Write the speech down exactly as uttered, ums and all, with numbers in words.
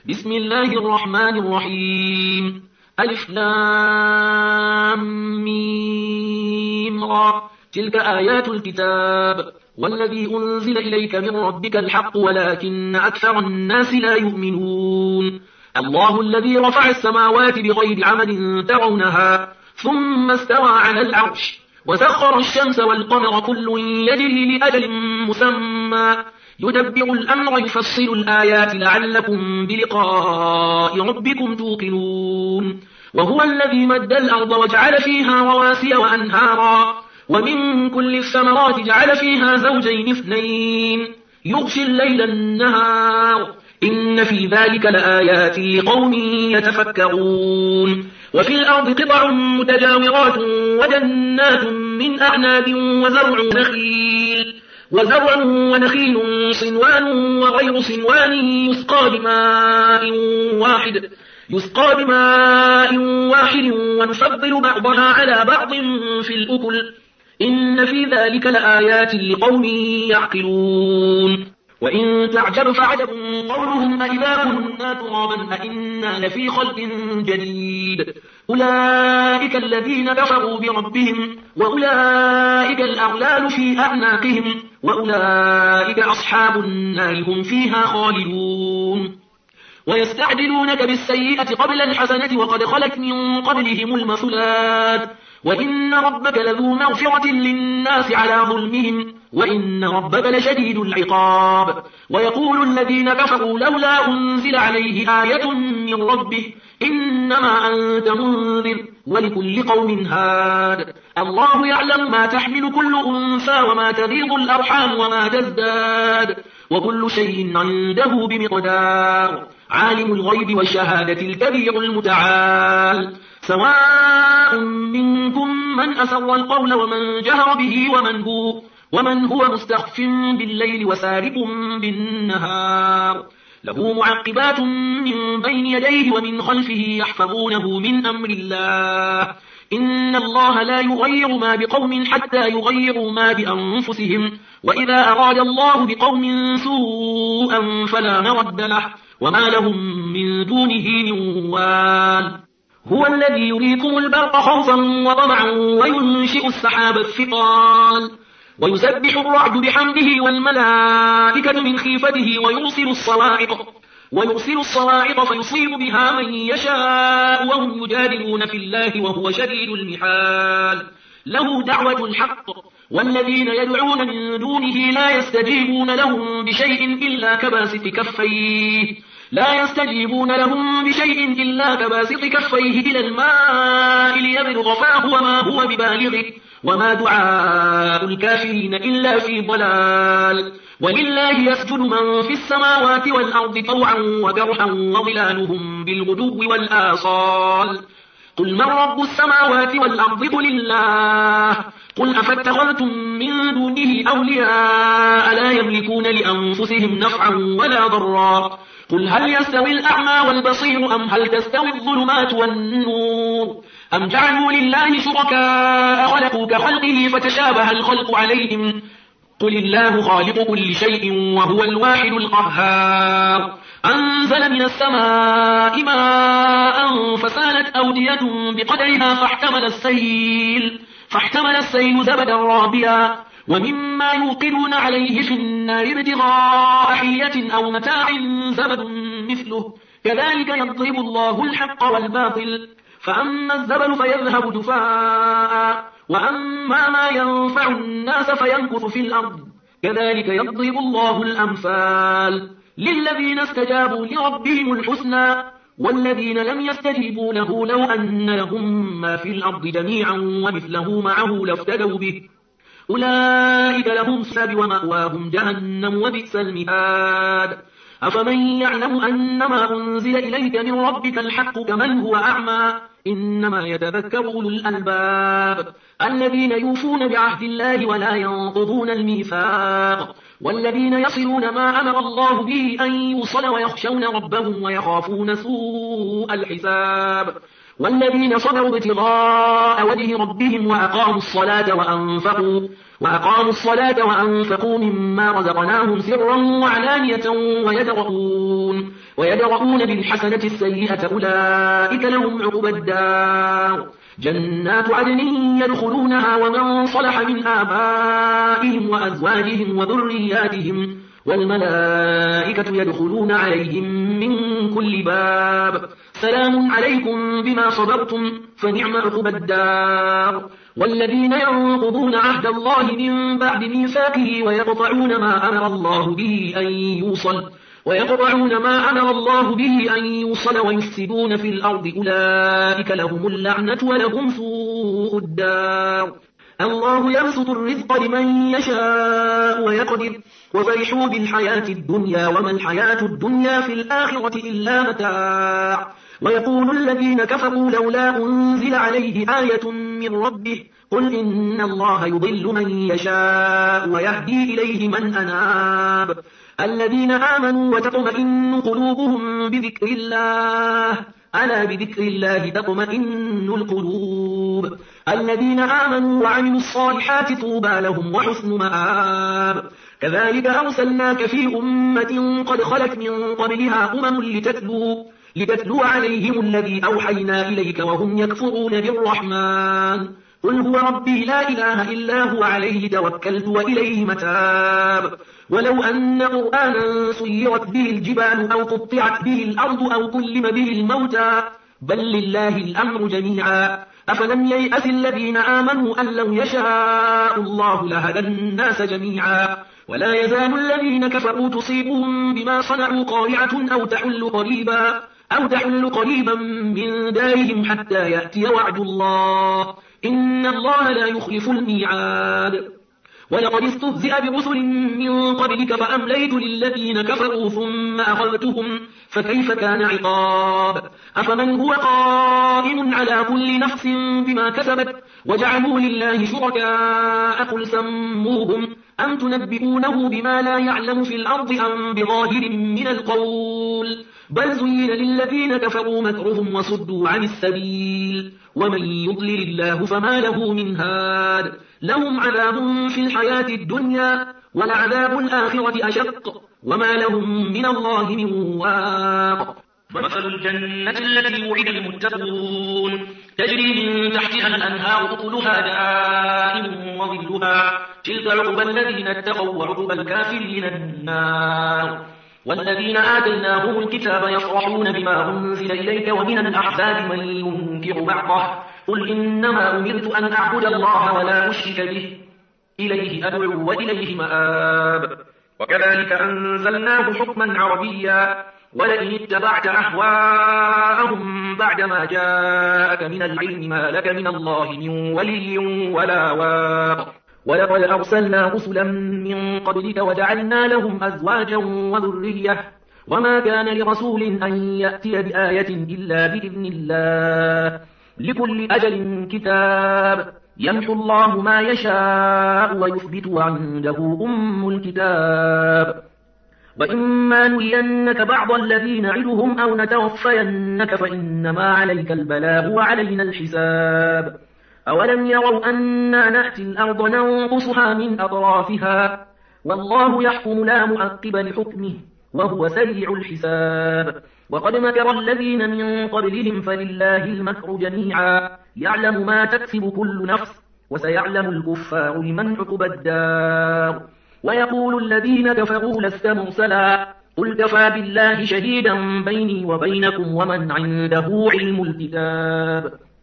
بسم الله الرحمن الرحيم. ألف لام ميم را. تلك آيات الكتاب والذي أنزل إليك من ربك الحق ولكن أكثر الناس لا يؤمنون. الله الذي رفع السماوات بغير عمد ترونها ثم استوى على العرش وسخر الشمس والقمر كل يجري لأجل مسمى يدبر الأمر يفصل الآيات لعلكم بلقاء ربكم توقنون. وهو الذي مد الأرض وجعل فيها رواسي وأنهارا ومن كل الثمرات جعل فيها زوجين اثنين يغشي الليل النهار إن في ذلك لآيات لقوم يتفكرون. وفي الأرض قطع متجاورات وجنات من أعناب وزرع ونخيل وزرع ونخيل صنوان وغير صنوان يسقى بماء واحد يسقى بماء واحد ونفضل بعضها على بعض في الأكل إن في ذلك لآيات لقوم يعقلون. وإن تعجب فعجب قولهم أإذا كنا ترابا أإنا لفي خلق جديد أولئك الذين كفروا بربهم وأولئك الأغلال في أعناقهم وأولئك أصحاب النار هم فيها خالدون. ويستعجلونك بالسيئة قبل الحسنة وقد خلت من قبلهم المثلات وإن ربك لذو مغفرة للناس على ظلمهم وإن ربك لشديد العقاب. ويقول الذين كفروا لولا أنزل عليه آية من ربه إنما أنت منذر ولكل قوم هاد الله يعلم ما تحمل كل أنثى وما تغيض الأرحام وما تزداد وكل شيء عنده بمقدار. عالم الغيب والشهادة الكبير المتعال سواء منكم من أسر القول ومن جهر به ومن هو ومن هو مستخف بالليل وسارق بالنهار له معقبات من بين يديه ومن خلفه يحفظونه من أمر الله إن الله لا يغير ما بقوم حتى يغيروا ما بأنفسهم وإذا أراد الله بقوم سوءا فلا مرد له وما لهم من دونه من وال. هو الذي يريكم البرق خوفا وطمعا وينشئ السحاب الثقال ويسبح الرعد بحمده والملائكة من خيفته ويرسل الصواعق ويرسل الصواعق فيصيب بها من يشاء وهم يجادلون في الله وهو شديد المحال. له دعوة الحق والذين يدعون من دونه لا يستجيبون لهم بشيء إلا كباسط كفيه لا يستجيبون لهم بشيء إلا كباسط كفيه إلى الماء ليبلغ فاه وما هو ببالغه وما دعاء الكافرين إلا في ضلال. ولله يسجد من في السماوات والأرض طوعا وكرها وظلالهم بالغدو والآصال. قل من رب السماوات والأرض قل الله قل أفاتخذتم من دونه أولياء لا يملكون لأنفسهم نفعا ولا ضرا قل هل يستوي الأعمى والبصير أم هل تستوي الظلمات والنور أم جعلوا لله شركاء خلقوا كخلقه فتشابه الخلق عليهم قل الله خالق كل شيء وهو الواحد القهار. أنزل من السماء ماء فسالت أودية بقدرها فاحتمل السيل فاحتمل السيل زبدا رابيا ومما يوقدون عليه في النار ابتغاء حلية أو متاع زبد مثله كذلك يضرب الله الحق والباطل فأما الزبد فيذهب جفاء وأما ما ينفع الناس فيمكث في الأرض كذلك يضرب الله الأمثال. للذين استجابوا لربهم الحسنى والذين لم يستجيبوا له لو أن لهم ما في الأرض جميعا ومثله معه لافتدوا به أولئك لهم سب ومأواهم جهنم وبئس المهاد. أفمن يعلم أنما أنزل إليك من ربك الحق كمن هو أعمى إنما يتذكر أولو الألباب الذين يوفون بعهد الله ولا ينقضون الميثاق والذين يصلون ما أمر الله به أن يوصل ويخشون ربهم ويخافون سوء الحساب والذين صبروا ابتغاء وجه ربهم وأقاموا الصلاة وأنفقوا وأقاموا الصلاة وأنفقوا مما رزقناهم سرا وعلانية ويدرؤون ويدرؤون بالحسنة السيئة أولئك لهم عقبى الدار جنات عدن يدخلونها ومن صلح من آبائهم وأزواجهم وذرياتهم والملائكة يدخلون عليهم من كل باب سلام عليكم بما صبرتم فنعم عقبى الدار والذين ينقضون عهد الله من بعد ميثاقه ويقطعون ما أمر الله به أن يوصل ويقطعون ما أمر الله به أن يوصل ويفسدون في الأرض أولئك لهم اللعنة ولهم سوء الدار الله يبسط الرزق لمن يشاء ويقدر وفرحوا بالحياة الدنيا وما الحياة الدنيا في الآخرة إلا متاع ويقول الذين كفروا لولا أنزل عليه آية من ربه قل إن الله يضل من يشاء ويهدي إليه من أناب الذين آمنوا وتطمئن قلوبهم بذكر الله ألا بذكر الله تطمئن القلوب الذين آمنوا وعملوا الصالحات طوبى لهم وحسن مآب كذلك أرسلناك في أمة قد خلت من قبلها أمم لتتلو لتتلو عليهم الذي أوحينا إليك وهم يكفرون بالرحمن قل هو ربي لا إله إلا هو عليه توكلت وإليه متاب ولو أن قرآنا سيرت به الجبال أو قطعت به الأرض أو كلم به الموتى بل لله الأمر جميعا أفلم ييأس الذين آمنوا أن لو يشاء الله لهدى الناس جميعا ولا يزال الذين كفروا تصيبهم بما صنعوا قارعة أو تحل قريبا أو تحل قريبا من دارهم حتى يأتي وعد الله إن الله لا يخلف الميعاد ولقد استهزئ برسل من قبلك فأمليت للذين كفروا ثم أخذتهم فكيف كان عقاب أفمن هو قائم على كل نفس بما كسبت وجعلوا لله شركاء قل سموهم أم تنبئونه بما لا يعلم في الأرض أم بظاهر من القول بل زين للذين كفروا مكرهم وصدوا عن السبيل ومن يضلل الله فما له من هاد لهم عذاب في الحياة الدنيا ولعذاب الآخرة أشق وما لهم من الله من واق مثل الجنة التي وعد المتقون تجري من تحتها الأنهار أكلها دائم وظلها تلك عقبى الذين اتقوا وعقبى الكافرين النار والذين آتيناهم الكتاب يفرحون بما أنزل إليك ومن الأحزاب من ينكر بعضه قل إنما أمرت أن أعبد الله ولا أشرك به إليه أدعو وإليه مآب وكذلك أنزلناه حكما عربيا ولئن اتبعت أهواءهم بعدما جاءك من العلم ما لك من الله من ولي ولا واق ولقد أرسلنا رسلا من قبلك وجعلنا لهم أزواجا وذرية وما كان لرسول أن يأتي بآية إلا بإذن الله لكل أجل كتاب يمحو الله ما يشاء ويثبت وعنده أم الكتاب وإما نرينك بعض الذي نعدهم أو نتوفينك فإنما عليك البلاغ وعلينا الحساب أولم يروا أنا نأتي الأرض ننقصها من أطرافها والله يحكم لا مؤقب لحكمه وهو سريع الحساب وقد مكر الذين من قبلهم فلله المكر جميعا يعلم ما تكسب كل نفس وسيعلم الكفار لمن عقبى الدار ويقول الذين كفروا لست مرسلا قل كفى بالله شهيدا بيني وبينكم ومن عنده علم الكتاب